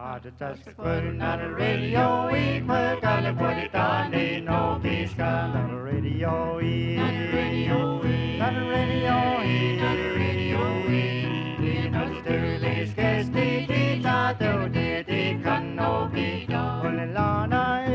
Just putting on the radio, we put on the body down, no peace come on the radio, on the radio, on the radio, on the radio, you know the dirty scarce the tato the can no be done. When the lana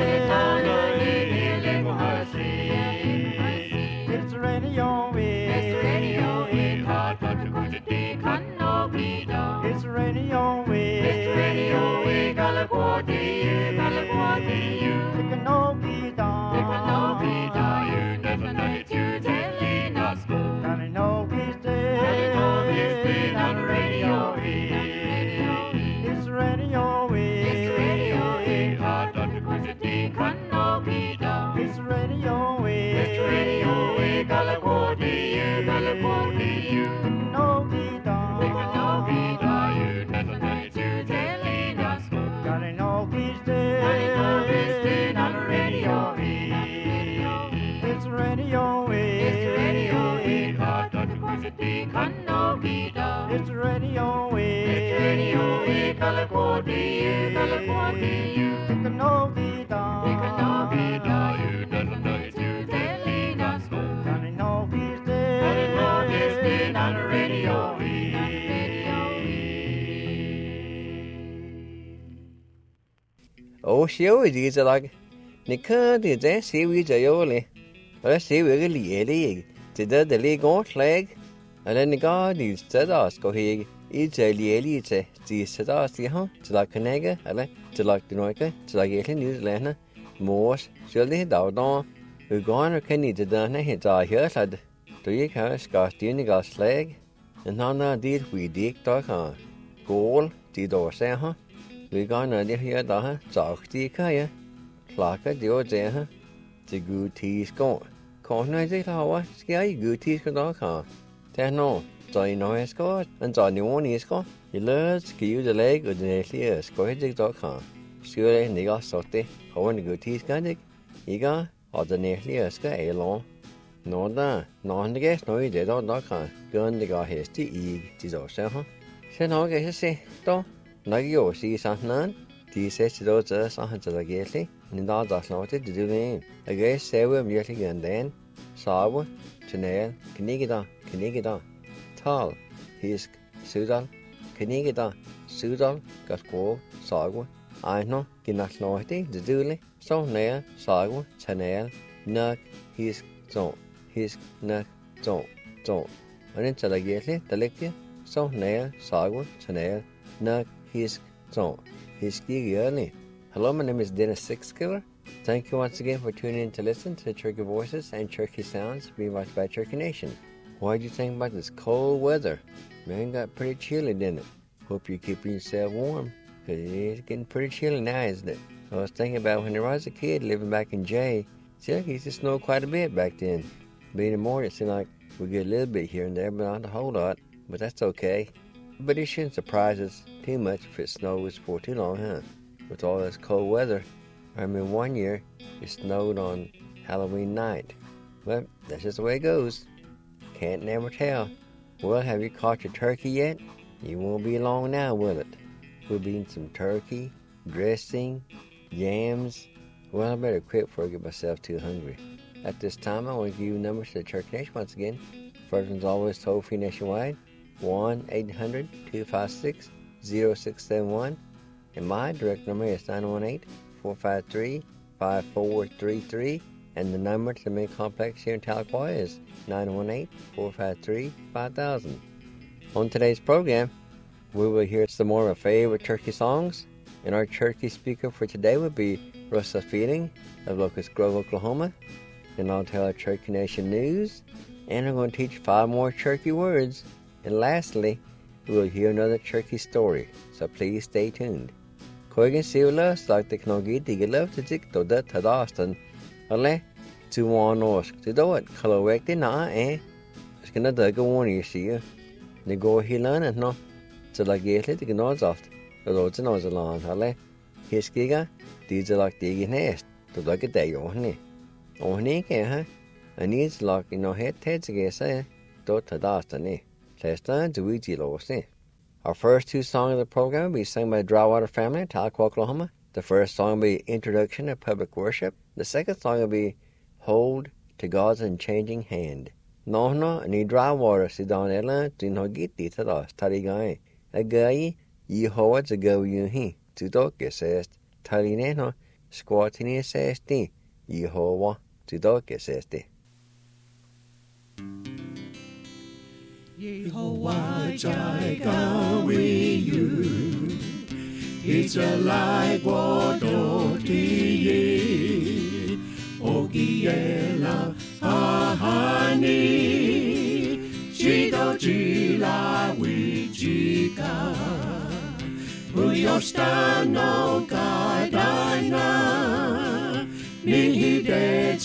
it's the radio, it's the radio, hot but the good the can no be done. It's the radio, it's the radio, California, you can no be done. It can no be done. You never know it. You telling us go. And I know he's dead. I know he's dead on the radio. It's the radio, it's the radio, hot but the good the can no be done. It's the radio, it's the radio, California, you can no be done. It can no be done. You never know it. You telling us go. And I know he's dead. I know he's dead on the radio. It's the radio, it's the radio, hot but the good the can no be done. It's the radio, it's the radio, California, you can no be done. It can no be done. You never know it. You telling us go. And I know he's dead. I know he's dead on the radio. Xíu gì giờ là nị cơ thì thế xíu gì giờ vô liền, ở xíu cái lìa đi, thì đó để lấy ngón leg, ở đây nị có thì sẽ đó có gì, ít giờ lìa đi thì sẽ đó thì không, chỉ là cái này cái, ở đây chỉ là cái nói cái, chỉ là cái này như thế này, mua, xử lý đào đó, rồi có nó cái này thì đó này hiện tại hết là, tôi cái cái tiền cái leg, nó đi hủy đi đó cả, goal thì đồ xe ha. Vì có nơi đi here đó ha, chọc tí cái á, là cái điều gì ha, chỉ gửi thi có nơi gì đâu á, cái gửi thi cái đó cả, thế nó, trời nói có, anh trời nhiều món gì có, thì lỡ kiểu gì lấy cái này thì có hết gì đó cả, xưa đây này có sốt đấy, họ anh gửi thi cái gì, ý có, họ cái này thì cái ấy luôn, nó đó, nó cái nói gì đó cả, gần thì có hết tí ý chỉ rồi sao ha, thế nói cái gì đó. Nói yo si san nan ti se do za san za ge le ni da da so te du ne age se we mi le gan den sa wa chne knigida tal his sudan knigida sudan ka ko sa wa ai no kinak no te du le so ne sa wa chne na his na zo ani cha ge le ta le ke so ne sa wa chne na his early. Hello, my name is Dennis Sixkiller. Thank you once again for tuning in to listen to the Cherokee Voices and Cherokee Sounds being watched by Cherokee Nation. What do you think about this cold weather? Man, got pretty chilly, didn't it? Hope you're keeping yourself warm, because it is getting pretty chilly now, isn't it? I was thinking about when I was a kid living back in Jay, it used to snow quite a bit back then. But in the morning, it seemed like we get a little bit here and there, but not a whole lot. But that's okay. But it shouldn't surprise us too much if it snows for too long, huh? With all this cold weather. I remember one year, it snowed on Halloween night. But that's just the way it goes. Can't never tell. Well, have you caught your turkey yet? You won't be long now, will it? We'll be eating some turkey, dressing, yams. Well, I better quit before I get myself too hungry. At this time, I want to give you numbers to the Cherokee Nation once again. First one's always toll-free nationwide. 1-800-256-0671, and my direct number is 918-453-5433, and the number to the main complex here in Tahlequah is 918-453-5000. On today's program, we will hear some more of our favorite Cherokee songs, and our Cherokee speaker for today will be Russell Feeling of Locust Grove, Oklahoma, and I'll tell our Cherokee Nation news, and I'm going to teach 5 more Cherokee words. And lastly, we will hear another Cherokee story, so please stay tuned. Koigan siula slag the knogi digelov to zik to the tadastan, ale to one osk to do it, colorwek de na skana dug one you see. The go hilan and no, to la gately to gnaws off, the roads and nose along, ale his giga, these are like digging nest, to look at day only. Only, huh? And needs like in no head heads against to tadastan. Last time to eat lost. Our first two songs of the program will be sung by the Drywater family in Tahlequah, Oklahoma. The first song will be Introduction to Public Worship. The second song will be Hold to God's Unchanging Hand. Nohno ni Drywater si don ela tinhogiti tadas tarigai. Agai Yehowa zago yuhi tudoke sest talineno squatini sesti Yehowa tudoke sesti. Yehovah Jireh with you. It's a like water tea. Ogiela ahani. Chido jila wichika. Uyostano kadana. Nihide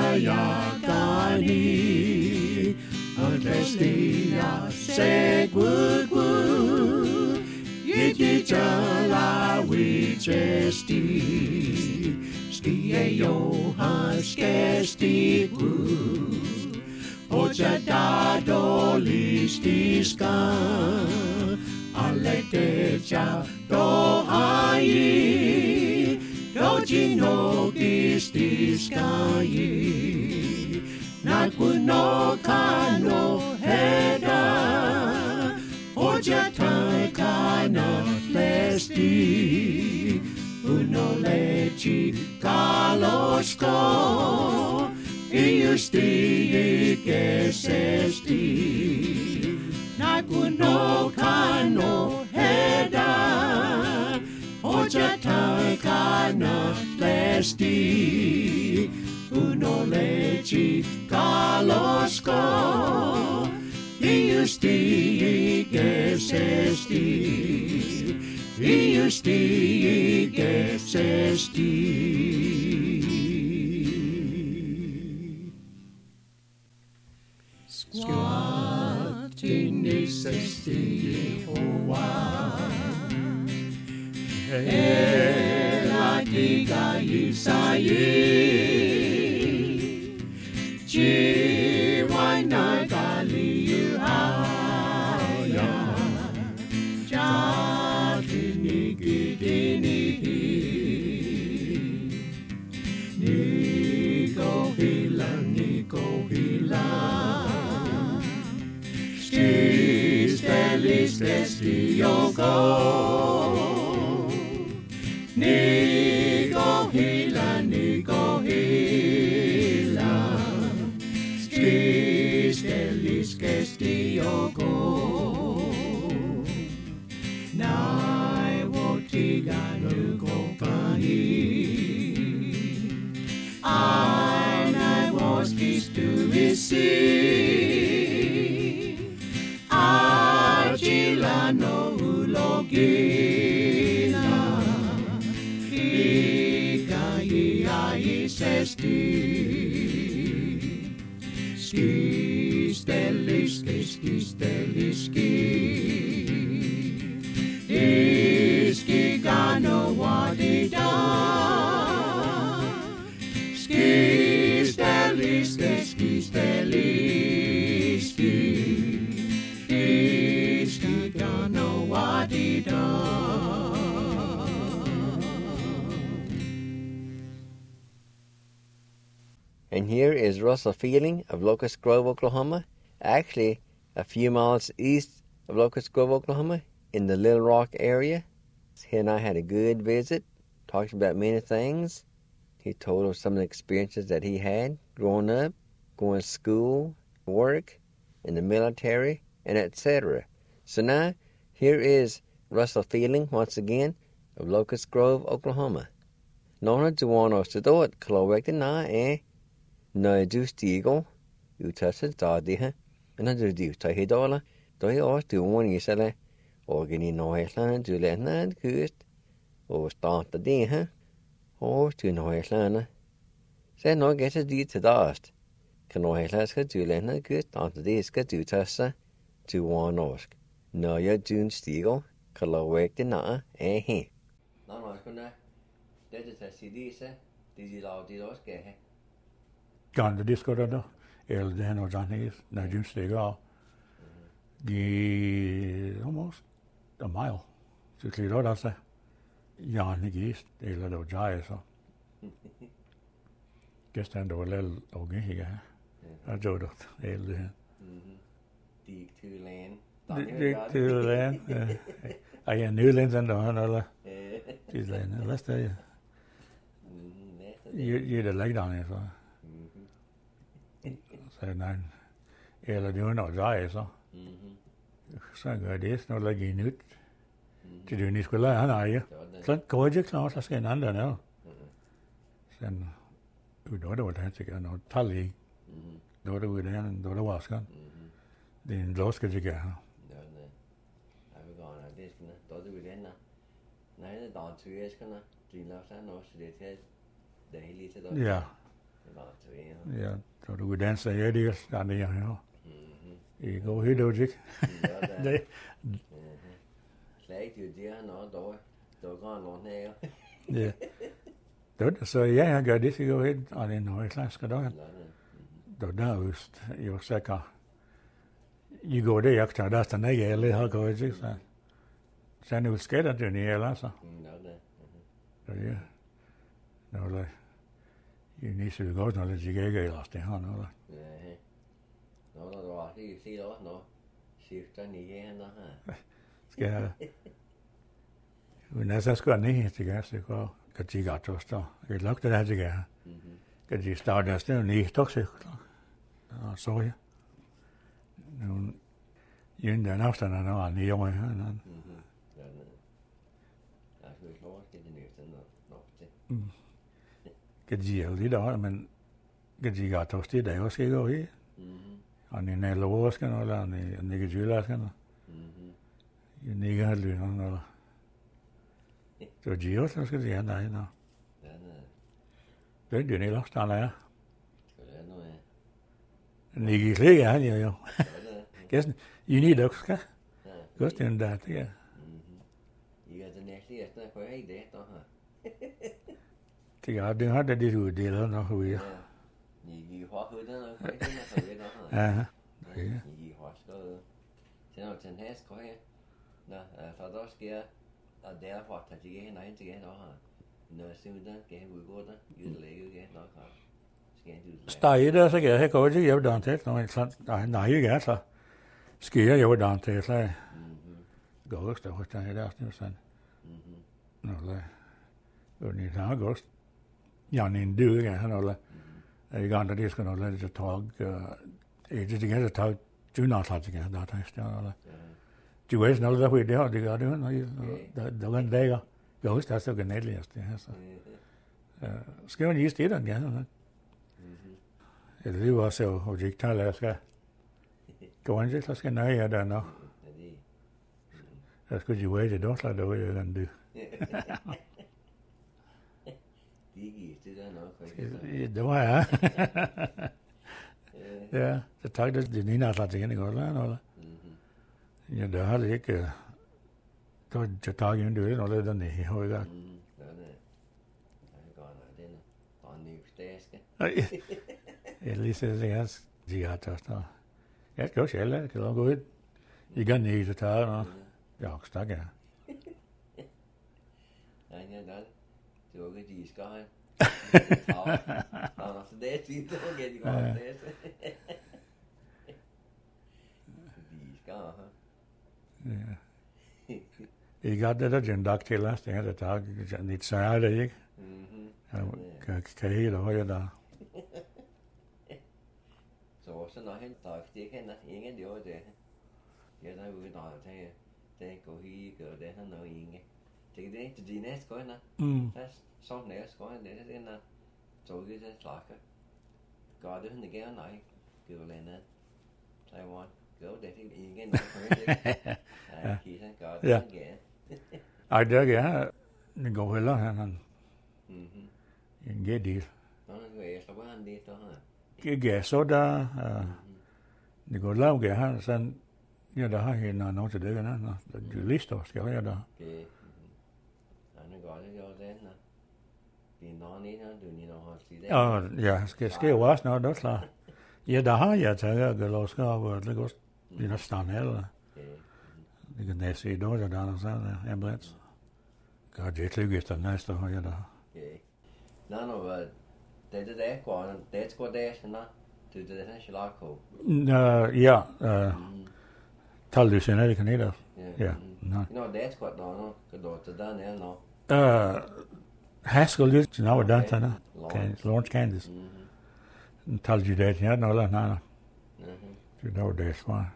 chayakani. Adestia segwugwu. Yiti chala wichesti. Skie yohan skesti gu. Oja dado listiska. Aleteja do ayi. Dojino gistiska yi. Nakuno kano heda. Oja taikana lesti. Uno lechi kalosko. Iusti kesesti. Nakuno kano heda. Oja taikana lesti. Uno lechi kalosko. Iusti kesesti. Iusti kesesti. Squatting nesesti Yehovah. Elatiga Isayi. Jiwana Gali Haya. Jatini Gidini. Nico Hila. Steli Yoko. Nico Hila. Steli Yoko. Nai wotiga nuko kani. I was kissed to receive. Agila no ulogina. Ika iai sesti. Skisteliski. Iski gano wadida. Skisteliski. Iski gano wadida. And here is Russell Fielding of Locust Grove, Oklahoma, actually a few miles east of Locust Grove, Oklahoma, in the Little Rock area. He and I had a good visit, talked about many things. He told us some of the experiences that he had growing up, going to school, work, in the military, and etc. So now, here is Russell Fielding once again of Locust Grove, Oklahoma. Nona Juano Sidot, Clowek na no du stigo, utasset dadiha, and under du tahidola, doi or to one isele, organi noisland, du letland kust, or start the deha, or to noisland. Say no get a deed to dust. Can noislaska du letland kust, on the diska du tassa, to one osk. No ya dun stigo, Clowek na he. No, no, gonna, that is a sidisa, dizzy loud didoske. Gan discorada el deno janis na jun stega. Gi almost a mile. Så klikker det også. Ja, ikke ist, eller det var jai så. Gæsten der var lidt okay her. Jeg gjorde det hele her. Dig til land. Dig til land. Ej, ja, Nyland der han eller. Dig land. Hvad står det? I det lægger der så. Så nej. Eller det var noget jai så. Så gør det noget lægger i nyt. Det er jo ikke skulle han ejer. Så går det klart, så skal en anden der. Sen det var det til noget tal i. Det var det ude der, det var det vasker. Det er en låske til her. Ja, nej. Jeg vil gerne det skal der det ude der. Nej, det der til skal der. Det laver sig noget så det til det hele til der. Ja. Det var til. Ja, så du vil danse jeg det der her. I går helt ud ikke. Nej. Slag det der noget der går noget her. Ja. Det så ja, jeg gør det så går helt og det noget slags skal der. Der øst jo sikker. I går det jeg tager der ikke alle har gået ikke så. Så nu skal der det nye eller så. Ja. Nå det. I nisse godt når det ikke eller det har noget. Ja. Nå der var det se også nå. Skifter ni igen der her. Skal jeg. Men så skal jeg til gas det går. Kan de godt forstå. Jeg lugter det her til gas. Kan de starte der stedet i stoksikker. Og så ja. Nu inden den afstand er noget nye år her. Jeg skal ikke lov at det næste nok til. Kan de jo lidt over, men kan de godt forstå det også ikke over her. Og en eller skal noget eller en ikke jyller skal noget. En ikke har lyner eller. Så de også skal sige nej nå. Det er jo ellers der er. Ikke slik er han jo. Gæsten, I need også skal. Godt den der det er. I er den næste jeg snakker jeg i det der her. Det er det har det du deler nok ud. I har hørt den og det er så ved der. Ja. I har skrevet. Så når den her skal jeg. Nå, så der sker og derfor tager de ikke nej til der her. Når simpelthen kan vi gå der. I lægger igen nok her. Steg der så kan jeg gå til jeg der til når sådan nej ikke er så. Sker jeg jo der til så. Går også der der sådan. Nå la. Og ni har godt. Ja, en død igen han eller. Jeg kan det skal nok lade det tog. Det kan tage du nok lade igen der tekst eller. Du ved noget der det har det gør det når der kan lægger. Jeg husker det så genetligt det her så. Skal man lige stille den ja. Det var så og det taler jeg skal. Gå ind så skal nej jeg der nå. Jeg skulle jo vide det også der var jeg kan det. Det der nok. Det var jeg. Ja, så tak det ene af det igen godt eller. Ja, det har det ikke. Så jeg tager jo en del og lidt den i højre. Ja, det. Jeg går der den og ny staske. Jeg lige så det er de har taget. Jeg skal også alle kan gå ud. I kan ikke så tage noget. Ja, stak jeg. Nej, ja, det var ikke de skal have. Ja, så det er tit så kan de godt det. De skal have. Ja. I got det der gendag til os, det her der tager lidt særligt det ikke. Kan helt højre der. Så når han tager det kan ingen det det. Ja, der er jo der det går hit og det han og ingen. Det til de næste går der. Så næste går det den der. Så det er slakke. Gør det han igen nej. Gør landet. Taiwan. Gør det ingen der. Ja, kigger gør det igen. Ej, det er gerne. Det går heller han. En gedil. Nå, det er så bare han det der. Ikke så der. Det går lav gerne sådan. Ja, der har hende noget til det igen. Det lister skal jeg der. Han går det jo den. Det er nogen en du ni har sit. Ja, skal jo også noget der klar. Ja, der har jeg taget og låst op og det går. Det er stand eller. Det kan jeg se då, der er sådan ambulance. Gør det lykkes der næste år, ja da. Okay. Nå, det der går, det går der, sådan det er sådan slag. Ja, tal du sen, det kan ikke. Ja. Nå, det går der, kan du til den eller nå. Haskell lidt til noget der, Lawrence, Kansas. Tal du det, ja, nå, nej. Det var det svar.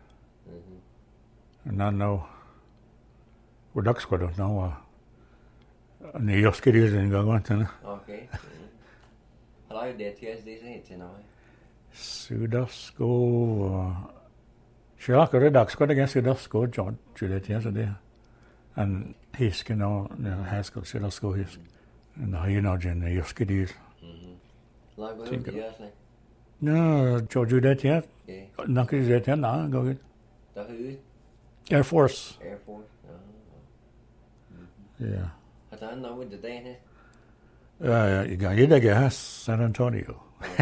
Nå, hvor der skal du nå, nej, jeg skal det en gang til. Okay. Har du det til det til noget? Sydafsko, Sherlock og Redux, skal det gerne Sydafsko, John, til det her så det. And hisk, Haskell, Sydafsko hisk. Nå, Jen, jeg skal det. Lad gå ud i os, Nå, George, det her. Nok det her, nej, gå ud. Der er Air Force. Air Force, ja. Har der noget det dag her? Jeg har San Antonio.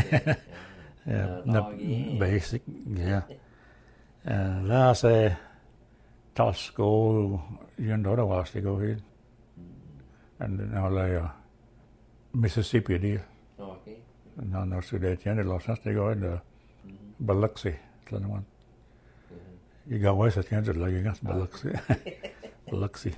Basic, yeah. Lad os sige, Tosco, Jen Dotter was to go in. And now Mississippi deal. Okay. No, so that Jen lost us to go in the Biloxi. You got west at Kansas, like you got Biloxi.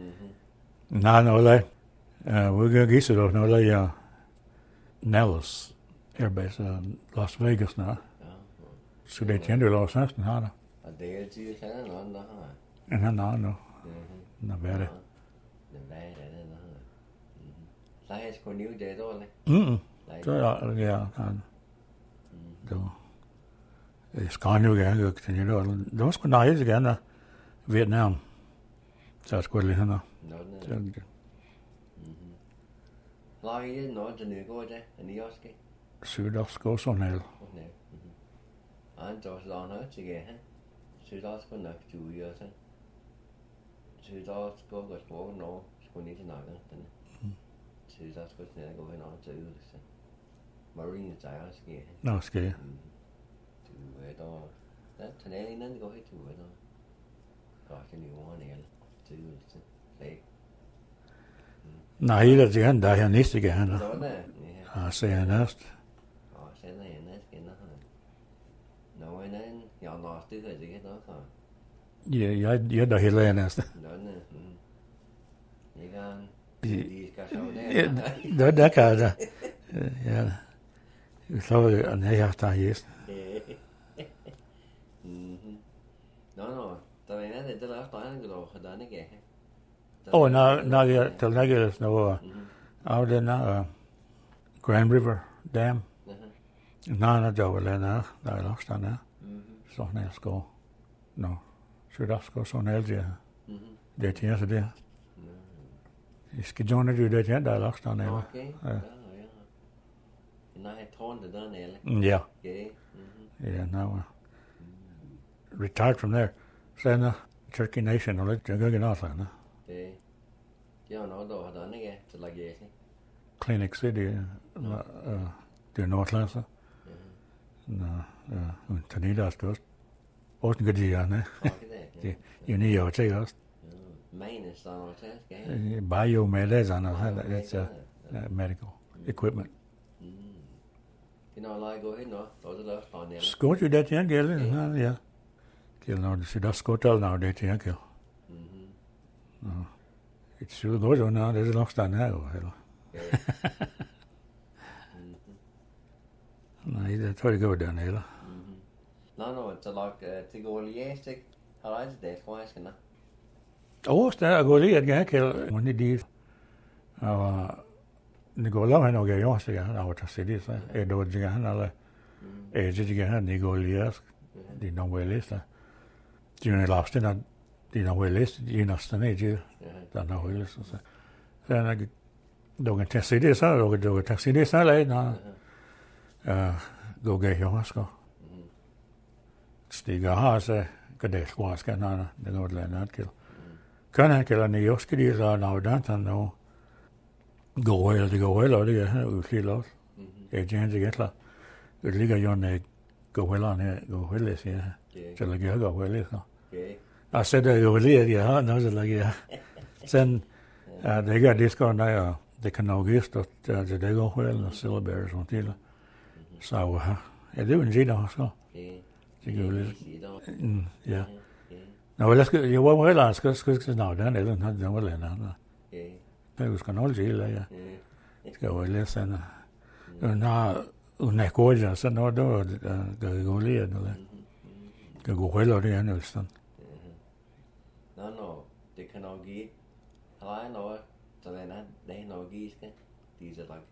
No, we're going to get it no, Nellis Air Base, Las Vegas now. Så det tjente Los Angeles har der. Og det er altid sådan noget, der har. Ja, no. Nå, hvad er det? Hvad er det, der har? Så har jeg sgu nyt det, dårligt. Så ja, han. Det skal jo gerne gå til det. Det var sgu nejligt gerne Vietnam. Så jeg skulle lige hende. Lager I det noget, der nye går det? Er I også skal? Sydafsko sådan her. Han tog så noget til det her. Sydafsko nok du i også. Sydafsko går sprog nå, skulle ikke snakke den. Sydafsko snart går hen over til øvelse. Marine tager også sker. Nå, skal jeg. Du er der. Der tager inden det går helt ud der. Godt en jorden eller til øvelse. Flag. Nej, det er han der her næste gang. Sådan er. Ja, så er næste. Og sender jeg næste igen her. Nå, en anden. Jeg har det her, det kan nok have. Ja, jeg der heller næste. Sådan er. Jeg kan. De skal så der. Der kan jeg. Ja. Så er jeg har der her. Nå. Der er en anden, der er også drejende, der er ikke. Når jeg til nægges noget af den Grand River Dam. Når der var den der er også den sådan her sko. Nå, Sydafsko sådan her det. Det er så det. Jeg skal joine det der er også den her. Okay. Nej, jeg tror det der nede. Ja. Okay. Yeah, now retired from there. Så Turkey Nation og lidt jeg gør noget sådan. Det er noget, der har done ikke til at lage. Clinic City, det er Nordlandser. Tanita er størst. Også kan de gerne. Det er nye år til også. Mine sådan noget til, skal Bio med det sådan noget. Medical equipment. Det er noget, der går hen og så er det også bare nede. Skål jo det til en gælde, ja. Gælde når det siger, skål når det til en gælde. Det ser godt ud, når det er nok stand her, eller? Nej, det tror jeg ikke var dernede, eller? Nå, så lagt til gå lige ikke? Har du altid det, tror jeg, skal nå? Så er går lige, at jeg kan men det og det går lav han og jeg også, jeg har været til det, så er det jo han eller det han det går lige, det er nogle lister. Det er en laften, det er nogle lister, det er næsten ikke. Der er noget så. Så han du kan tage sig det så, du kan tage sig det så lidt, når gå gæt jo også. Stiger har så kan det sgu også kan han det går lidt andet til. Kan han kalde det jo skal det så når der han nu går eller det er jo helt også. Jeg tænker ikke klar. Det ligger jo en gå heller siger. Så det gør gå heller så. I said they were there, yeah, and I was like, yeah. Then they got this guy now, the Canogist, that they go well, the Silver Bears on Tila. So, I do in Gino, so. Yeah. No, let's go, you won't well ask us, because now, then, they don't have no well in that. They was going to Gila, yeah. Let's go, listen. Now, una cosa, så når det går lige, det går heller det andet sted. Nå, det kan nok give. Har jeg noget, så det er nok give, skal de så langt.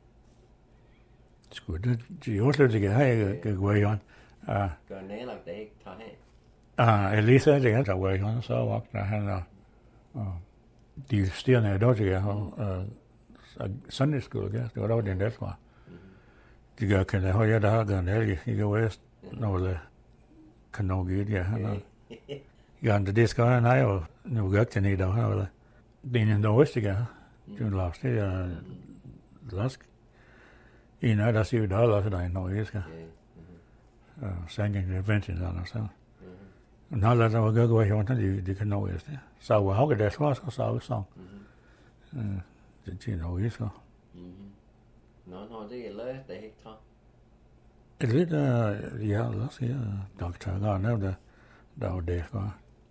Sgu det, de også lidt ikke have, det går jo. Gør nærlagt det ikke, tager hen. Elisa, det er der går jo, så vagter han, de stjerne er dog, det er, Sunday school, det var dog den der, tror jeg. De gør kan have jeg der gør nærlig i West nogle kan nok ikke ja han ja det skal han har jo nu gør det ikke der har det en der West ikke du last det er last en af der siger der er der noget skal singing adventure der så og når der var gør jo det kan nok det så hvor har det så så det er noget så Nå, det er løs, det er ikke træt. Lidt, ja, lad os sige, doktor går ned, der var det, går.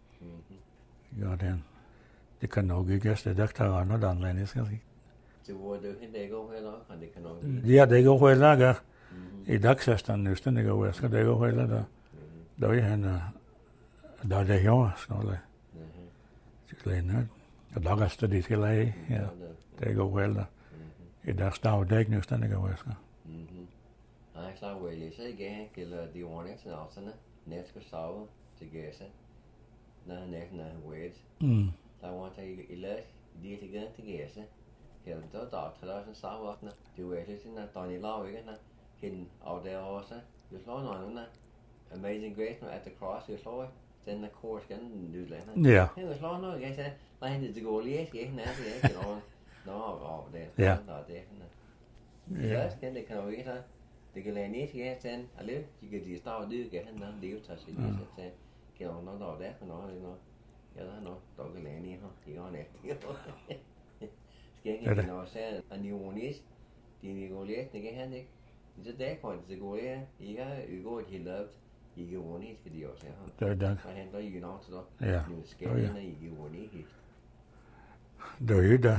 Ja, den. Det kan nok ikke gæste, doktor går ned, der er en skal sige. Det var det, det går heller, og det kan nok Ja, det går heller, ja. I dagsæsten, hvis den ikke går, skal det gå heller, der er han, der er det jo, skal det. Det skal ned. Og der er det, de skal lade, ja. Det går heller. I dag står det ikke næsten ikke væsker. Nej, så vil jeg så ikke eller de ordene til afstande. Næste sove til gæse. Når næsten er wait. Så var der i læs de til gæse til gæse. Her der til der sådan savvåtne. Det var lidt sådan at Donny Law ikke når hen af der også. Du slår noget Amazing Grace at the cross you slår. Den der kors kan du lade. Ja. Det slår noget jeg sagde. Nej, det går lige ikke nær det ikke over. Nå, det er ja. Det ja, det kan jo ikke så. Det kan lade ned til den. Alle, de kan de stå det kan han leve til sig lige så til. Kan jo noget der for noget eller noget. Ja, der er noget, der kan lade ned her. Det går net. Skal ikke noget så en neonist. De går lidt, det kan han ikke. Så der kan det gå ja. I er går helt lavet. I går ondt, skal de også her. Det er så han der i noget så. Ja. Nu skal han i går ondt. Det er jo der.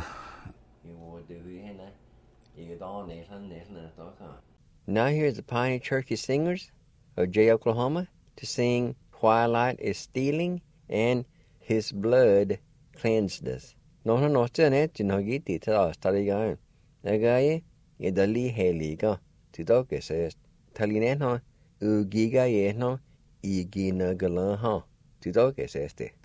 Now here's the Pioneer Church Singers of Jay, Oklahoma to sing Twilight is Stealing and His Blood Cleansed Us. Nå, nå, det er net, du har givet det til os, der ligger en. Jeg gør I, jeg der lige helliger, til dere sæst. Talinen her, ugiga jævner, I giver glæde her, til dere sæst det.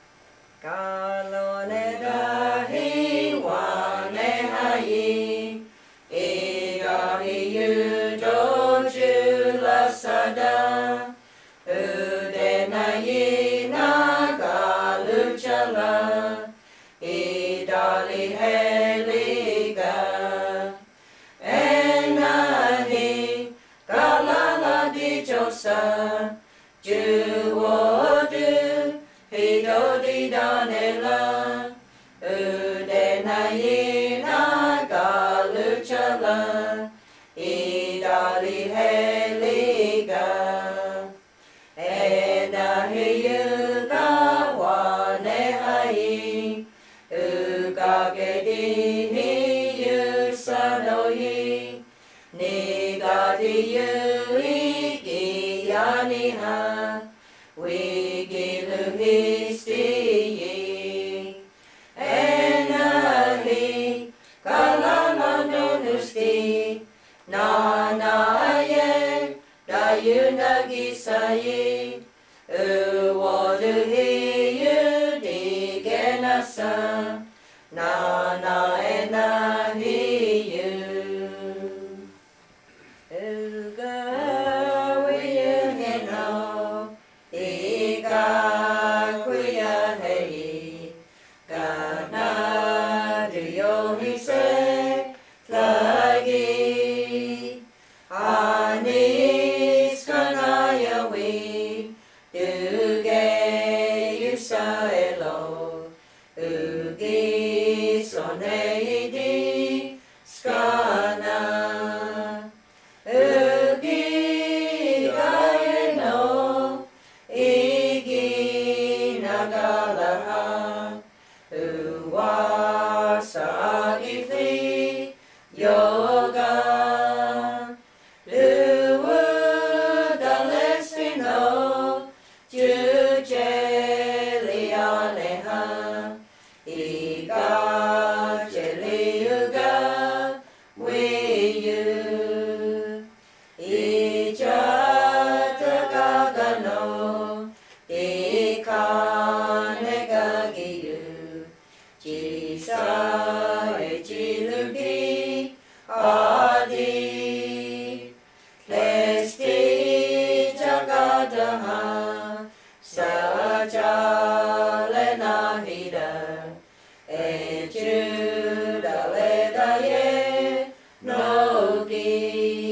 Israel Ugi Soneidi Skana Ugi Gaino Igi Nagalaha Uwasagithli Yoga Uwudalesino Jujelianeha Iga Jeliuga Wiyu Ijatagagano Ikanegagiyu Jisa Ejilugi Adi Klesti Jagadaha Sajalenahida Ejudaledaye Nogi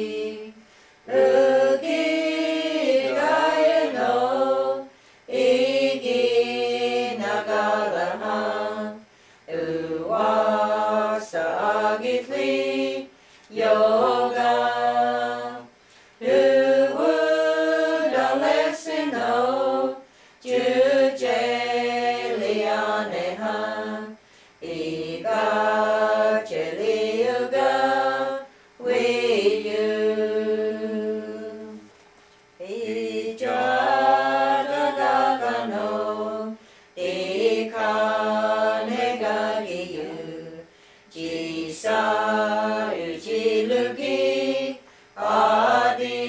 Ugi Gayano Igi Nagalaha Uwasagithli Yoga Uwudalesino Jujelianeha Iga Jeliuga Wiyu Ijadagagano Ikanegagiyu Jisa Ujilugi Adi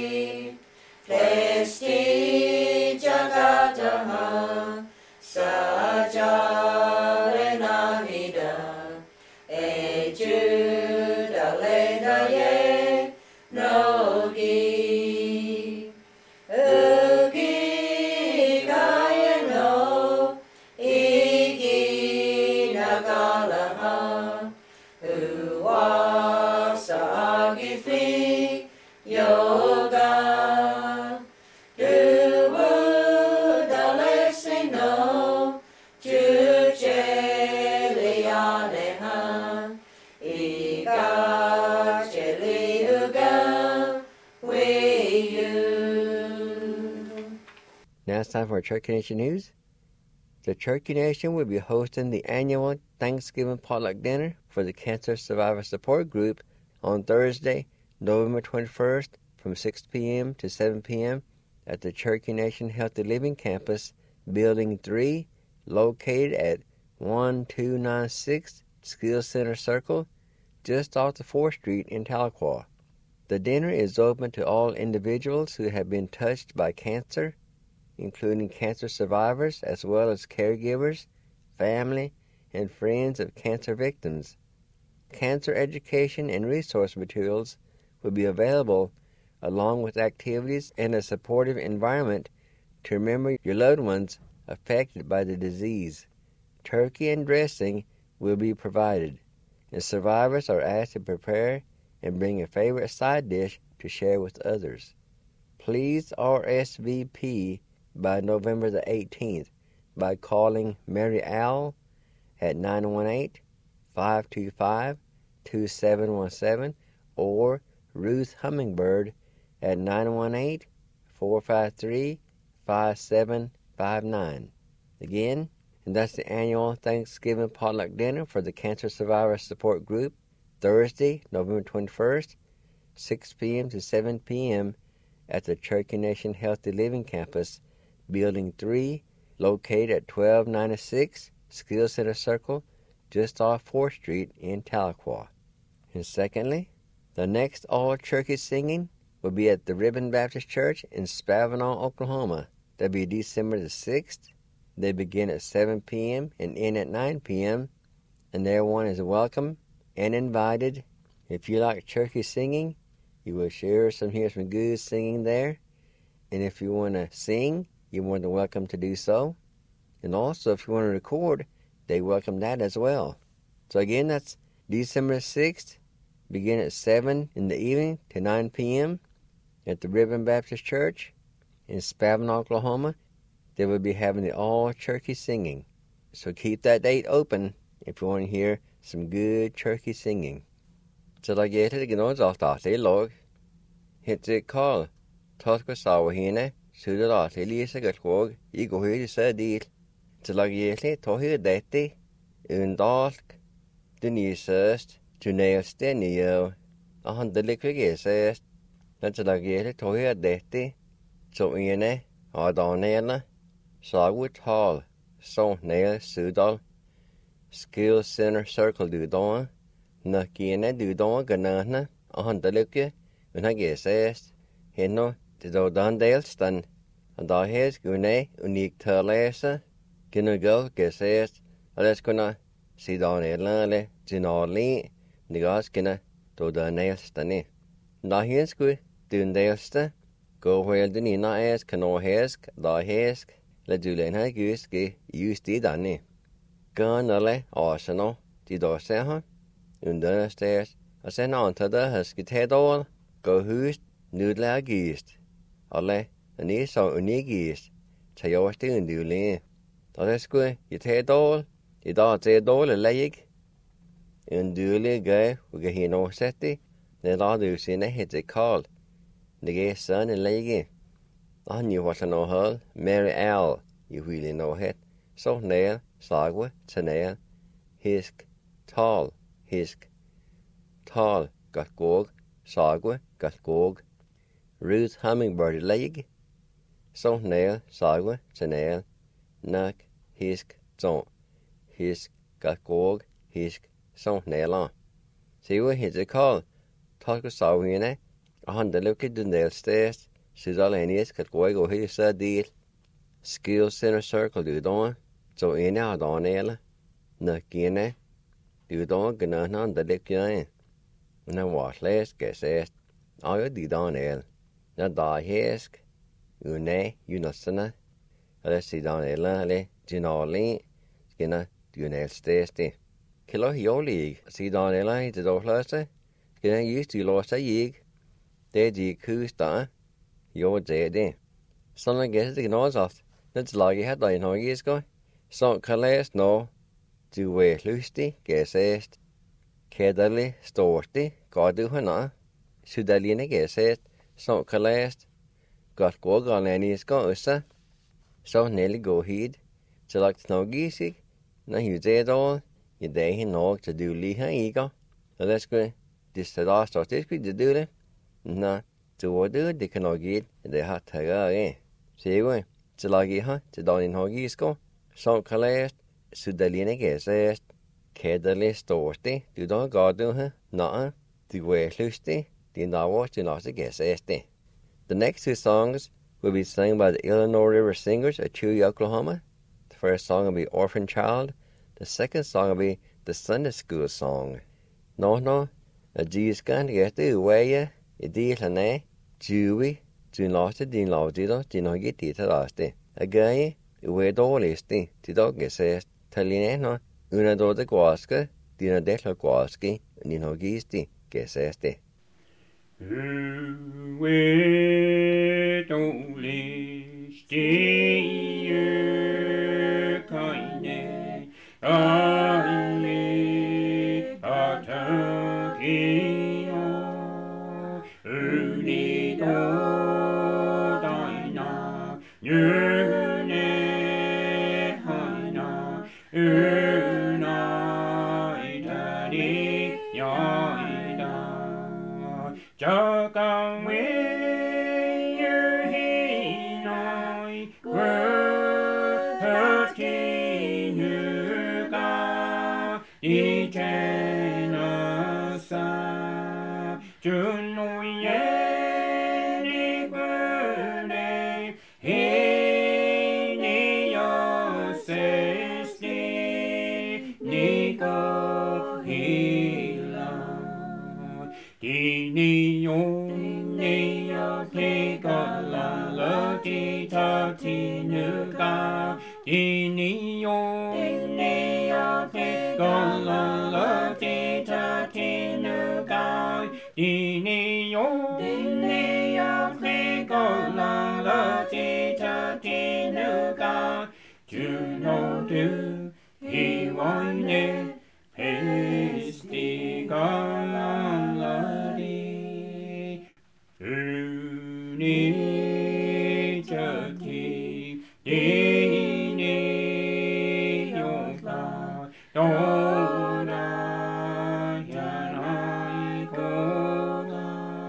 Klesti Jagadaha Sajalenahida Ejudaledaye Nogi Ugi Gayano Igi Nagalaha Uwasagithli Yoga Uwudalesino Jujelianeha Iga Jeliuga Wiyu. Now it's time for Cherokee Nation News. The Cherokee Nation will be hosting the annual Thanksgiving potluck dinner for the Cancer Survivor Support Group on Thursday, November 21st from 6 p.m. to 7 p.m. at the Cherokee Nation Healthy Living Campus, Building 3, located at 1296 Skills Center Circle, just off the 4th Street in Tahlequah. The dinner is open to all individuals who have been touched by cancer, including cancer survivors as well as caregivers, family, and friends of cancer victims. Cancer education and resource materials will be available along with activities and a supportive environment to remember your loved ones affected by the disease. Turkey and dressing will be provided, and survivors are asked to prepare and bring a favorite side dish to share with others. Please RSVP by November the 18th by calling Mary Owl at 918-525-2717 or Ruth Hummingbird at 918-453-5759. Again, and that's the annual Thanksgiving potluck dinner for the Cancer Survivor Support Group, Thursday, November 21st, 6 p.m. to 7 p.m. at the Cherokee Nation Healthy Living Campus, Building 3, located at 1296 Skills Center Circle, just off 4th Street in Tahlequah. And secondly, the next all-Cherokee singing will be at the Ribbon Baptist Church in Spavinaw, Oklahoma. That'll be December the 6th. They begin at 7 p.m. and end at 9 p.m. And everyone is welcome and invited. If you like Cherokee singing, you will hear some good singing there. And if you want to sing, you're more than welcome to do so. And also, if you want to record, they welcome that as well. So again, that's December 6th, begin at 7 in the evening to 9 p.m. at the Ribbon Baptist Church in Spavinaw, Oklahoma. They will be having the all-Cherokee singing. So keep that date open if you want to hear some good churchy singing. Så da gjeter det nå at det låg. Hette Karl, tasko sawa hine, suda da til lise gatlog, I go høyde seg dit. Så da gjeter to høyde dette, undalk, du nye søst, du nøyeste nye, og han det likvige søst. Så da gjeter to høyde dette, så ene, og danene, sagut hall, så nøy sudal, Skill Center Circle du da, nakine du da ganana, og han det likvige, men han gæsest, henne til da dandelsten, og da hes gunne unik til at læse, kunne gå gæsest, og det skulle si da nedlande til nordlig, men det gæs kunne da dandelsten. Da hes skulle dandelste, gå vel den ene æsk, kan nå hæsk, da hæsk, lad du længe have gyske just I denne. Gønnerle også nå, de da ser han, understes, og sen antar der hæske tædål, gå hust, nudler gist. Alle, en I så unigist, tager jeg også det undivlige. Da det skulle I tædål, I dag tædål læg. Undivlige gøy, og gøy hende oversætte, når da du sine hette Karl. Det gøy søn en læge. Og han jo var sådan noget hold, Mary Al, I hvile noget het. Så næl, sagwe, tanæl, hisk, tal, godt gog, sagwe, godt gog. Ruth Hummingbird læg. Så næl, sagwe, tanæl, nak, hisk, godt gog, så næler. Så jo hette Karl, takke savhine, og han der lukket den del stedst, så der lænies kan gå I gå helt så del. Skill Center Circle du da, så ene har danele, nakine, du da gnahan der likje. Men han var slæst gæsest, og jo de danel. Når da hæsk, une, junostene, eller si danele, eller dynali, skina dynel stedste. Kilo hjolig, si danele, det da fløste, skina just du låse jig. Det de kusta, jo det. Sånn gæsest det nå sagt, når det lager her da I Norge skal, så kan læse nå, du lustig gæsest, kæderlig stortig, godt du henne, sudaline gæsest, så kan læse, godt gå græn I skal også, så nælle gå hit, til lagt Norge sig, når I det dårlig, I dag I Norge til du lige her ikke, og det skulle, det stedet står det skulle det du det. Nå, så det kan nok ikke, det har taget af. Så jo, til lage her, til dagen I Norge skal, så kan læse, sudaline gæsest, kæderlig storste, du da gør du her, nå, du lustig, din navn til også gæseste. The next two songs will be sung by the Illinois River Singers at Chewy, Oklahoma. The first song will be Orphan Child. The second song will be the Sunday School Song. No, a Jesus kan get the way, I deal an Chewy, du lost din lovdido, din har gitt dit til raste. A gøy, I dårligste, til dog gæsest, taline no, under dårde gwaske, din har detler gwaske, din har gisti gæseste. Uwe dårligste, kajne, alle, atakio, unido, Jøne højner, ønøjder de jøjder. Tjøkken vejer henøj, kvørt kinuga, de tjener sig, tjønøje. Tinuga, Dinio, Gola, Tita, Tinuga, Dinio, Gola, Tita, Tinuga, Juno, do, Iwane Hesti Galaladi Uni Jati Dini Yotla Dona Yanai Kola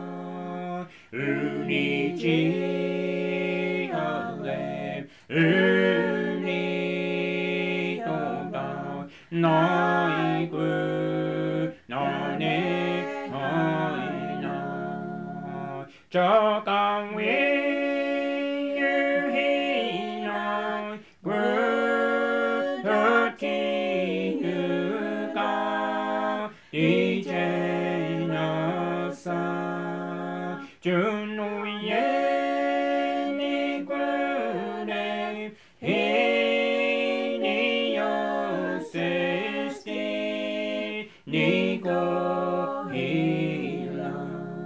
Uni Ji Ale Uni Toda Nai Gu Nane Haina Chakang We Yuhina Gu Hati Yuka Ijena Sa Juno Ye Ni Gude He Ni Yosesti Ni Go Hila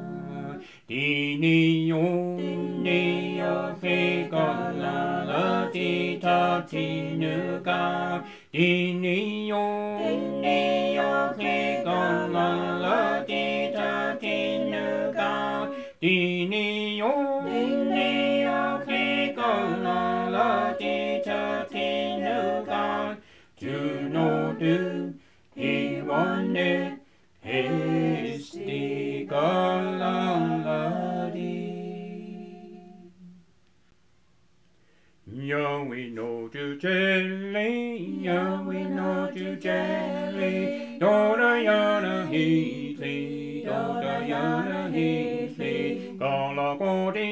Dini Yo Ni Yo Fika La La Ti Ta Ti Nuka Dini Yo Ni Yo Fika La La Ti Ta Ti Nuka Dini Yo Ni Yo Fika La La Ti Ta Ti Nuka Juno Du He wanted Hesti Galaladi Yahweh no to jelly, Yahweh no to jelly, Dora Yana Heatley, Dora Yana Heatley, Galagodi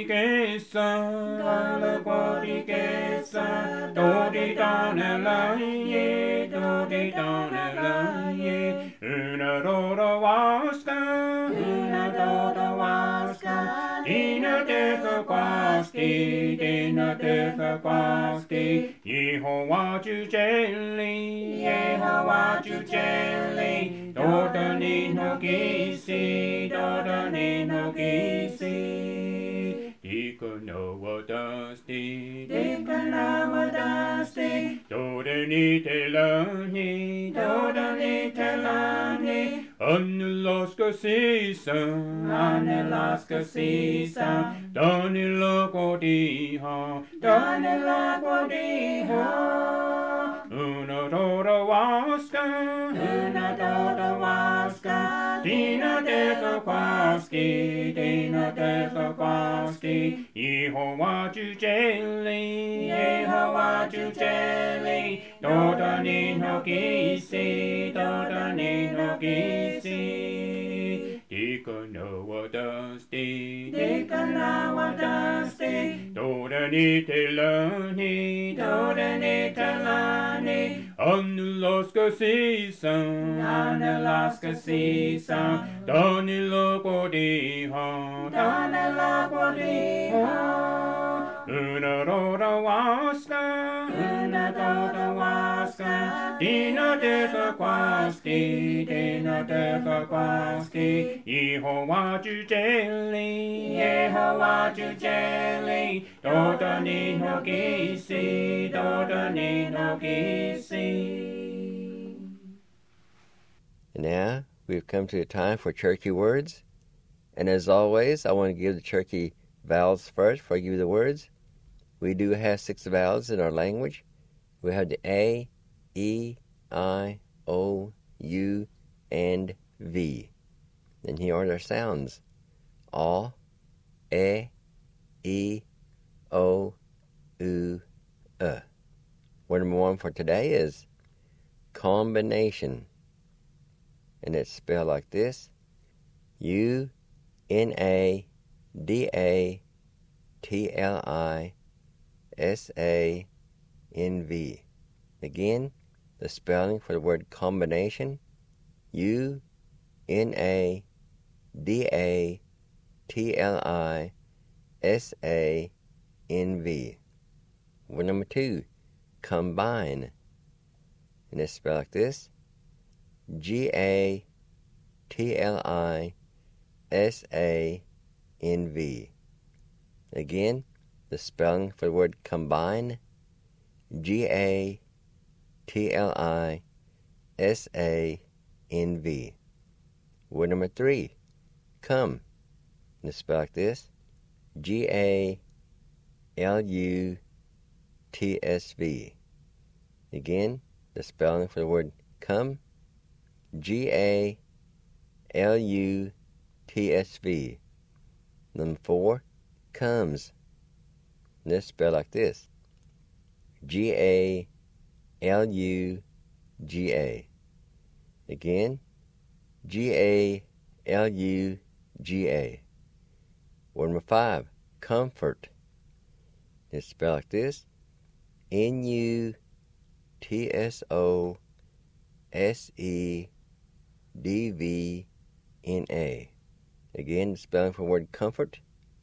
Gesa, Dodi Donelaye, Dodi Donelaye, Una Dora Waska, Dina Deca Quasti, Dina Deca Quasti, Yehovah to jelly, Yehovah to jelly, Dota Nino Gisi, Dota Nino Gisi, Dika Noah Dusty, Dika Noah Dusty, Dota Nitelani, Dota Nitelani, Anelaska Season, Anelaska Season, Danila Godiha, Danila Godiha, Una Dora Waska, Una Dora Waska, Dina Deca Quasti, Dina Deca Quasti, Yehovah to jelly, Yehovah to jelly, Dota Nino Gisi, Dota Nino Gisi, Dika Noah Dusty, Dika Noah Dusty, Dota Nitelani, Dota Nitelani, Anelaska Season, Anelaska Season, Danila Godiha, Danila Godiha, Una Dora Waska, Una Dora Waska, Dina Deca Quasti, Dina Deca Quasti, Yehovah to jelly, Yehovah to jelly, Dota Nino Gisi, Dota Nino Gisi. And now we've come to the time for Cherokee words. And as always, I want to give the Cherokee vowels first before I give you the words. We do have 6 vowels in our language. We have the A, E, I, O, U, and V. And here are their sounds. A, E, O, U, Word number 1 for today is combination. And it's spelled like this: UNADATLISANV. Again, the spelling for the word combination: UNADATLISANV. Word number 2, combine. And it's spelled like this: GATLISANV. Again, the spelling for the word combine: GATLISANV. T-L-I-S-A-N-V. Word number 3, come. Let's spell like this. G-A-L-U-T-S-V. Again, the spelling for the word come. G-A-L-U-T-S-V. Number 4, comes. Let's spell like this. G-A-L-U-G-A. Again, G-A-L-U-G-A. Word number 5, comfort. Let's spell like this. N-U-T-S-O-S-E-D-V-N-A. Again, the spelling for the word comfort.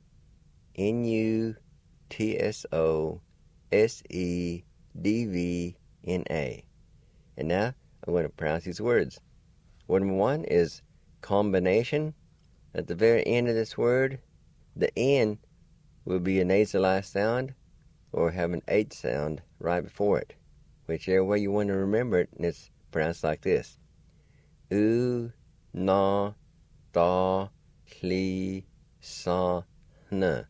N-U-T-S-O-S-E-D-V-N-A. And now I'm going to pronounce these words. Word number 1 is combination. At the very end of this word, the N will be a nasalized sound or have an H sound right before it. Whichever way you want to remember it, and it's pronounced like this. U, na, da, li, sa, na.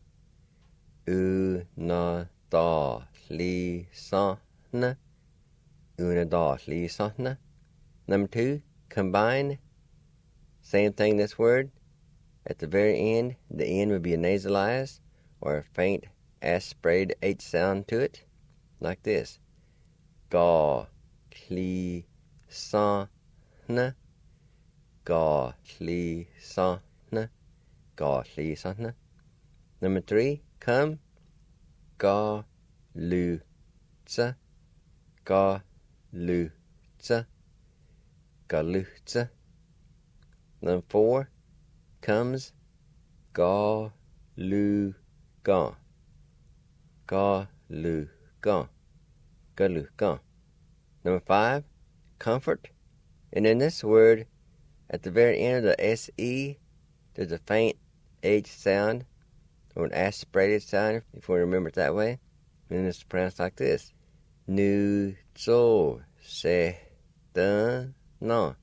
U, na, da, li, sa, na. U, na, da, li, sa, na. Number 2, combine. Same thing this word. At the very end, the N would be a nasalized or a faint aspirated H sound to it, like this. Ga, li, sa, na. Ga, li, sa, na. Ga, li, sa, na. Number 3, come. Ga, lu, tsa. Ga, lu, tsa. Ga, lu, tsa. Number 4, comes. Ga, lu, ga. Ga, lu, ga. Ga, lu, ga. Number 5, comfort. And in this word, at the very end of the S-E, there's a faint H sound, or an aspirated sound, if you want to remember it that way. And it's pronounced like this. Nu, zo, se, da, na.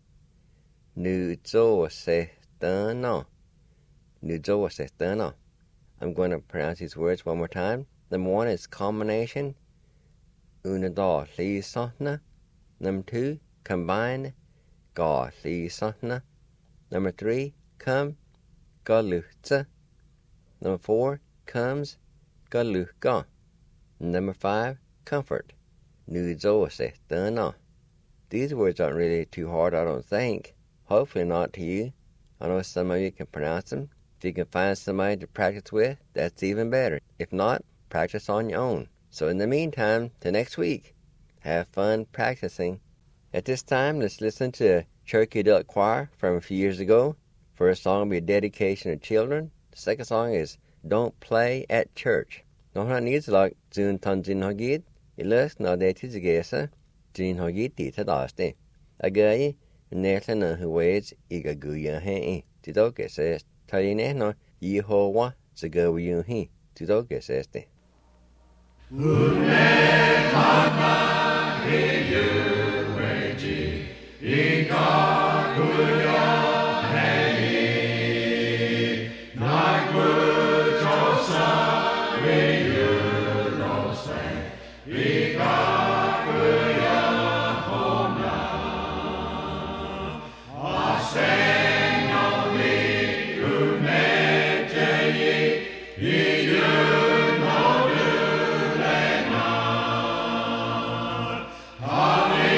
Nu, zo, se, da, na. Nu, zo, se, da, na. I'm going to pronounce these words one more time. Number 1 is combination. Una, da, li, sa, na. Number 2, combine. Ga, li, sa, na. Number 3, come. Ga, lu, tsa. Number 4, comes. Ga, lu, ga. Number 5, comfort. Nu, zo, se, da, na. These words aren't really too hard, I don't think. Hopefully not to you. I know some of you can pronounce them. If you can find somebody to practice with, that's even better. If not, practice on your own. So in the meantime, till next week, have fun practicing. At this time, let's listen to Cherokee Adult Choir from a few years ago. First song will be a dedication to children. The second song is Don't Play at Church. Nå har ni slag Zun Tanjin Hogid. I løs nå det til Zigesa. Zin Hogid dit til daste. Agay, Netlan Huways, Igaguya He. Tidoke says, Taline no Yehowa, Zagawu He. Tidoke says the. Amen.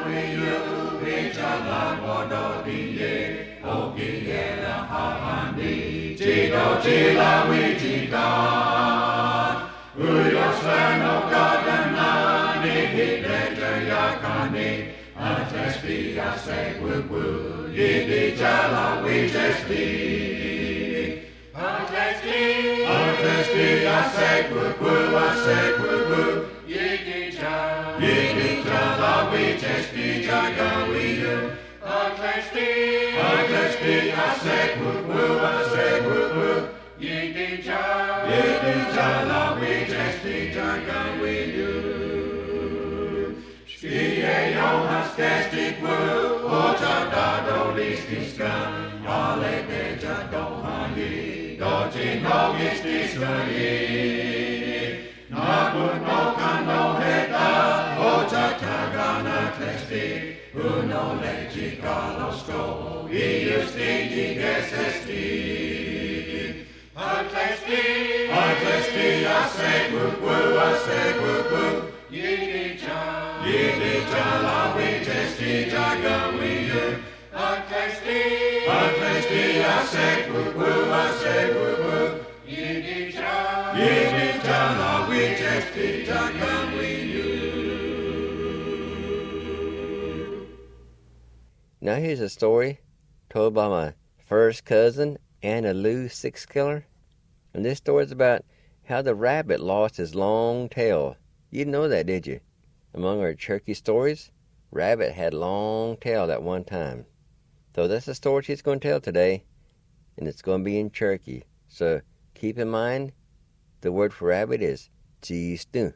Now here's a story told by my first cousin, Anna Lou Sixkiller. And this story is about how the rabbit lost his long tail. You didn't know that, did you? Among our turkey stories, rabbit had long tail at one time. So that's the story she's going to tell today, and it's going to be in Cherokee. So keep in mind, the word for rabbit is Jistu,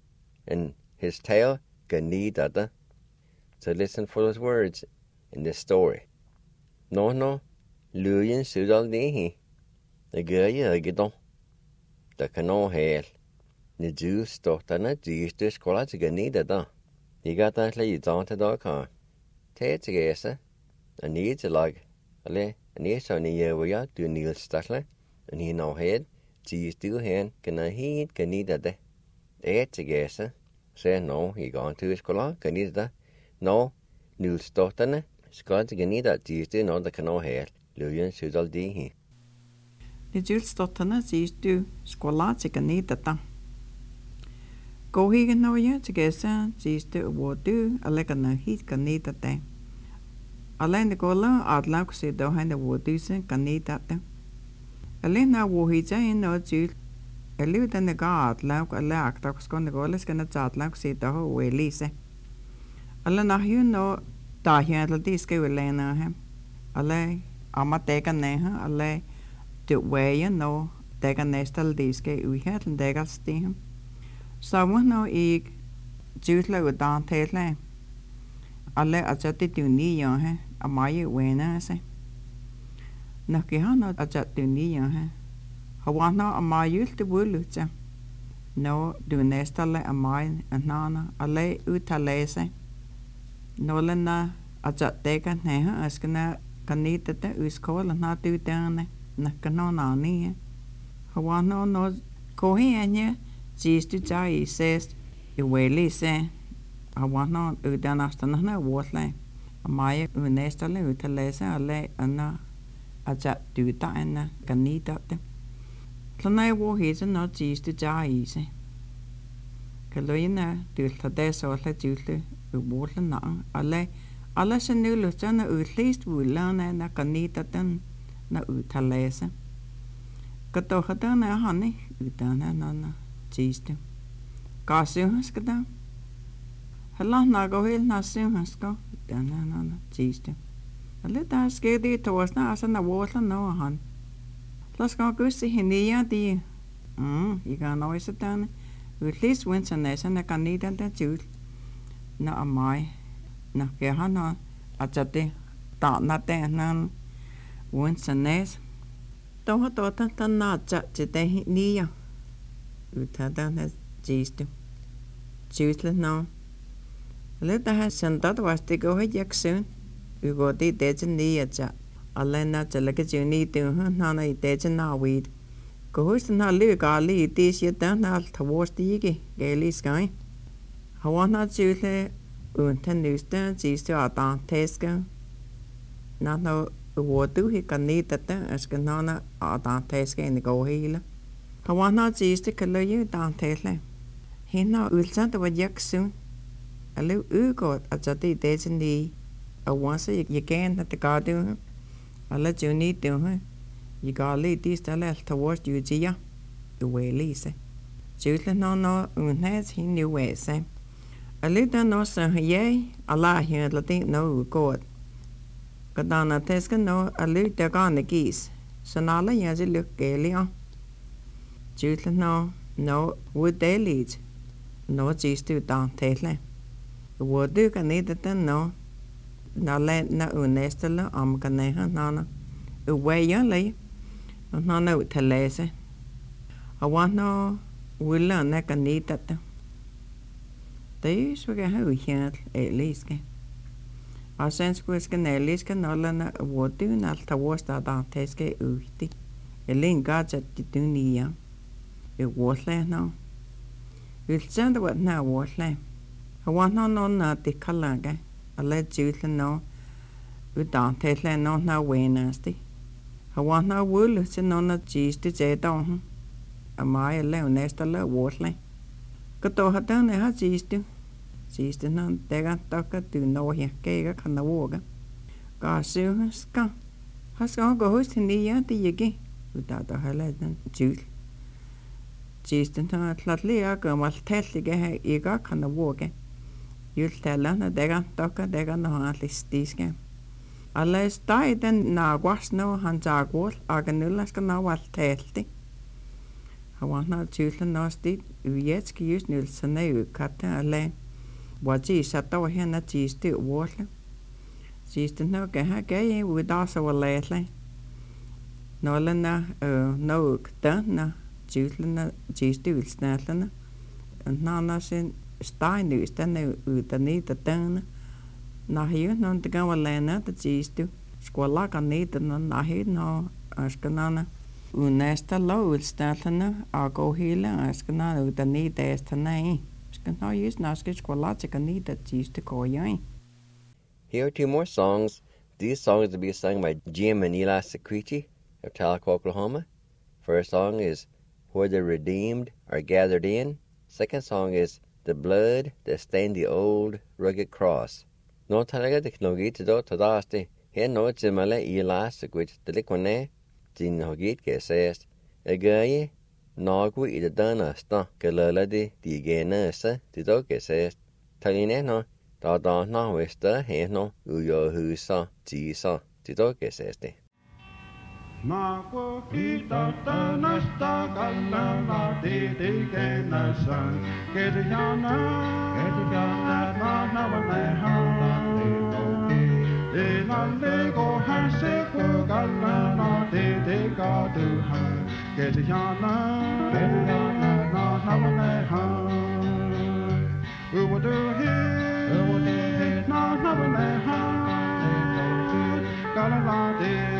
and his tail, Ganidada. So listen for those words in this story. No, Luyan Sudal Dehi, the Gaya Gidon, the Cano Hail, the Jews Doctana Jistu Scola Ganidada. You got that lay down to dog car. Take it, a needs a log, a lay, and yes, on the year we are do Neil Statler, and he no head, Jistu hand, can I heed Ganidada. It's a guess, say no, he gone to his color, Ganida. No, Neil Stotana, Scott Ganida, Jistu, no, the canoe hair, Luyan Sudal Dehi. The Jews Stotana, Jistu, Scola Ganida. Go he no year to guess, Jistu, what do, a leg and a heat Ganida. Alain the gola, I'd like to say, behind the wood, Ganida. Alain now, wo he say, no, Jew. A little than the guard, like a lack, that's going to go, let's get a chat like say the whole way, Lisa. Alana, you know, da he had a disc will lay on him. Allay, I'm a take a neha, allay, the way you know, take a nestal disc we had and take a steam. Someone no egg, juice like a down tail lay. Allay, I just did you knee on her, a my way, I say. Nakihana, I just do knee on her. Hawana a mai yult de wulucha. No, du nestale a mai and nana, a lay utalese. No lena a jat dega neha askana canita de uskol and not do down nakanona near. Hawana no cohi anya, cheese to jai says, you wayly say. Hawana udanastana watlay. A mai unestale utalese a lay anna a jat do dina canita. Tlanai wo he's not cheese to jar easy. Kaloina, do the days or let you to water now. Alas a new luchana at least will learn and a canita then na utalese. Katohatana honey, utana nana cheese to. Garsuhas gada. Hello, nago hill, nasuhas go, dana nana cheese to. A little scary towards now as in the water no hun. Let's go see Hinia dear. You can always sit down. At least once a nest and I can need that juice. No, am I? No, Gehana. I just thought not there none. Once a nest. Don't thought that not just today near. You tell them that cheese to. Juiceless now. Let the has sent that was to go ahead soon. You go the dead near chat. Alena to look at you need to nana dead now weed. Goes not live garly this yet done out towards the yiggy, gaily sky. I want not juice Unten nysten jistu atan teska. No uotu hi kanitata askanana atan teska in go hila. Kawana jistu kalayu dan tesle. Hina ulsanta wa yaksun. Alu ugot ajati dejini. Awansa yakan at the garden. Ala juni do. You got lead these the left towards you, Gia. The way Lisa. Jutlin no unheads he knew where say. A little no son, yea, Allah here Latin no God. Gadana Teska no a little gone the geese. So Nala Yazi look gaily on. Jutlin no would they lead. No geese do down tately. The wood do can need it no. Na let na unestella amganeha nana. Away young lay. No no to lazy. I want no will learn that can need that. These were how here at least. Our sense was can at least can all learn what do not towards that teske uti. A link gods at the dunia. It was land now. You'll send what now was land. I want no not the color. I let you know. We don't tell no now way nasty. I want no wool, it's no cheese to say down. A mile alone nest a little water. Got to have done a cheese to. Cheese to none, they got talker to know here, cake can the walk. God soon scum. Has gone go host in the yard the yagi without a highlight and juice. Cheese to none, flatly I go must tell the gay eager can the walk. You'll tell them they got talker, they got no at least this game. Unless died then na was no hands are good, Arganulas can now what telty. I want not choose the nasty, yet use Nilson, you cut a lane. What she sat over here, not cheese to water. She's the no gay with also a lately. Nolana, no done, choosing cheese to snatlana, and none in Stein news, then with the need the done. Na hier non te gaan we lena de cheese to. Squala kan niet en na hier no askanana. Unesta low statana a go hele askanana de niet est nei. Skana use naske squala te kan niet de cheese to go yain. Here are two more songs. These songs will be sung by Jim and Eli Secreti of Tahlequah, Oklahoma. First song is Where the Redeemed Are Gathered In. Second song is The Blood That Stained the Old Rugged Cross. No talaga de knogit do tadaste. He no zimale Eli Secreti de likwane. Jin hogit ke says. Agaye nagu ida dana sta galala de digena sa do ke says. Taline no. Da na westa he no uyo husa tisa do ke says de. Nako kita tanasta kalana de kenasa kedjana na na ha de na le go hanse ko kalana de ka du ha kedjana na na ha we will do here na na ha kalana de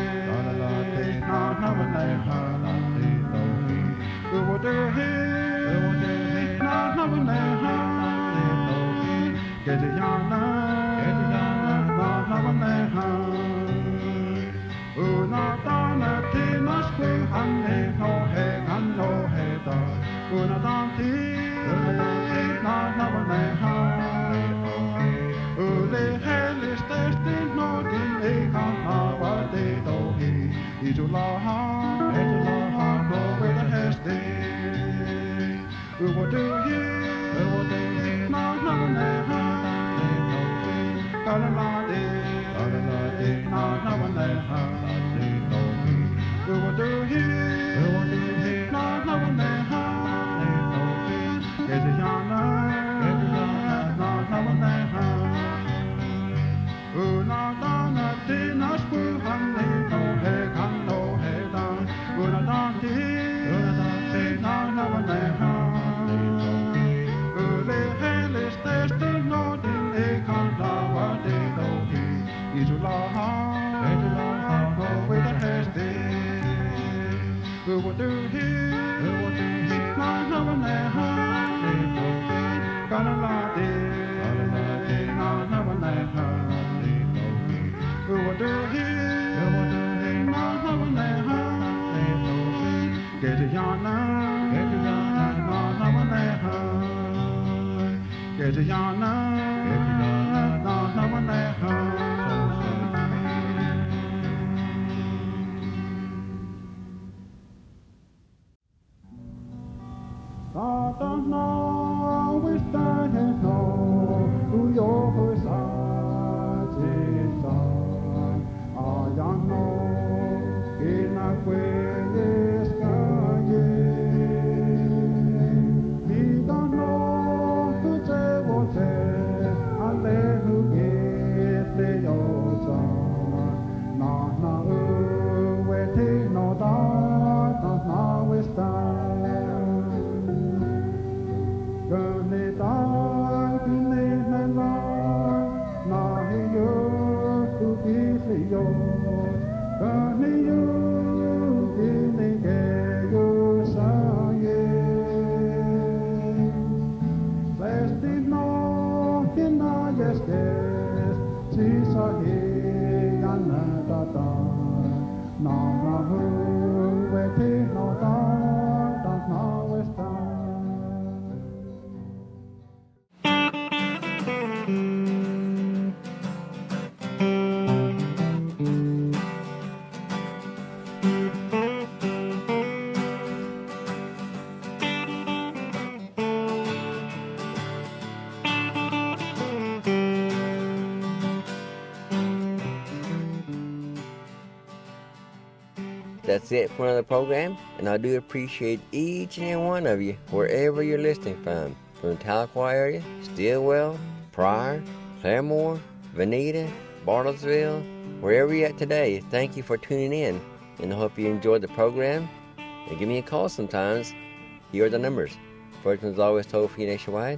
That's it for another program, and I do appreciate each and every one of you, wherever you're listening from the Tahlequah area, Stillwell, Pryor, Claremore, Veneta, Bartlesville, wherever you're at today. Thank you for tuning in, and I hope you enjoyed the program. And give me a call sometimes. Here are the numbers. First one's always toll-free nationwide,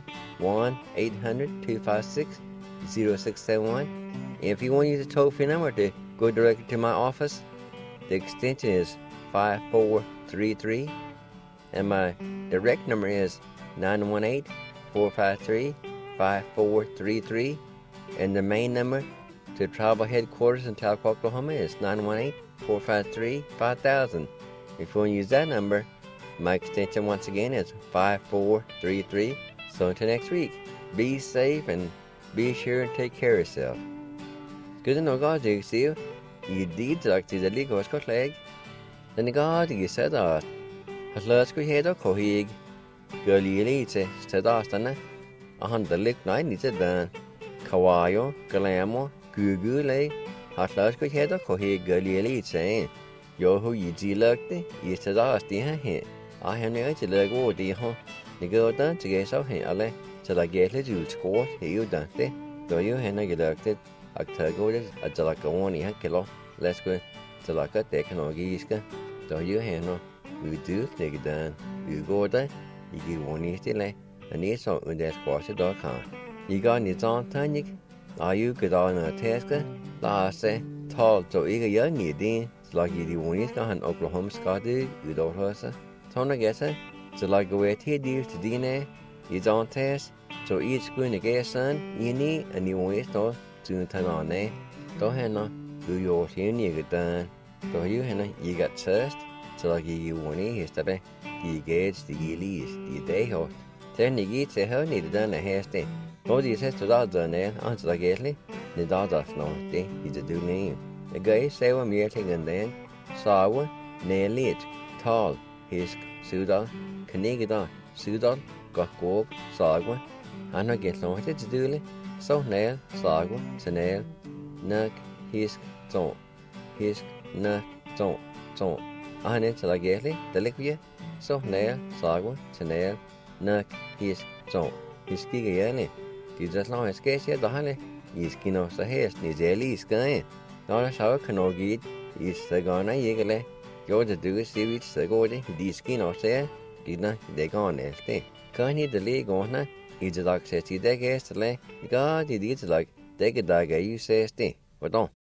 1-800-256-0671. And if you want to use a toll-free number to go directly to my office, the extension is 5433, and my direct number is 918-453-5433, and the main number to tribal headquarters in Tahlequah, Oklahoma is 918-453-5000. If you want to use that number, my extension once again is 5433. So until next week, be safe and be sure and take care of yourself. Good to know God, you see you. You did like the legal Scott leg. Then the God you said that. Has last we had a cohig. Girly elite said Astana. A hundred lick nine is it done. Kawayo, Galamo, Gugule. Has last we had a cohig girly elite saying. Yo who you see looked, you said Asti here. I have no to leg or the huh. The girl done to get so here, Ale. Till I get it you score, you done it. Though you had not elected. October at like a 1 kilo. Let's go to like a technology. So you handle, you do take done. You go there, you get 1 year still, and it's on squash.com. You got any on tonic? Are you good on a task? Last say, tall so eager young need like you do 1 year gone Oklahoma Scotty, you don't hustle. Tona guess it. So like a way to do to DNA, you on test. So each screen to get son, you need a new way to. Soon time on there. Don't have no do your thing you get done. So you have you got trust. So like you want it yesterday. You gauge the lease, the day host. Then you get to her need done a hair stain. All these has to done there, answer like Gatley. The daughter's no day, he's a do name. The guy say one meeting and then sour, nail lit, tall, his Sudan, Canigada, Sudan, got go, sagwa. I not get no to do it. So nail, sagwa, nail, nuck, hisk, zone, hisk, nuck, zone. I need to like Gatley, the liquid. So nail, sagwa, nail, nuck, hisk, zone. Hiski gayane. You just long as case yet the honey. Is kino sa hair, is ellie sky. Not a shower can or get is the gonna yegale. Go to do see which the goody, the skin or say, did not they gone as they. Can't hit the leg on her. It's like says he decades to lay. God, it is like, take a dagger, you say, stay. But don't.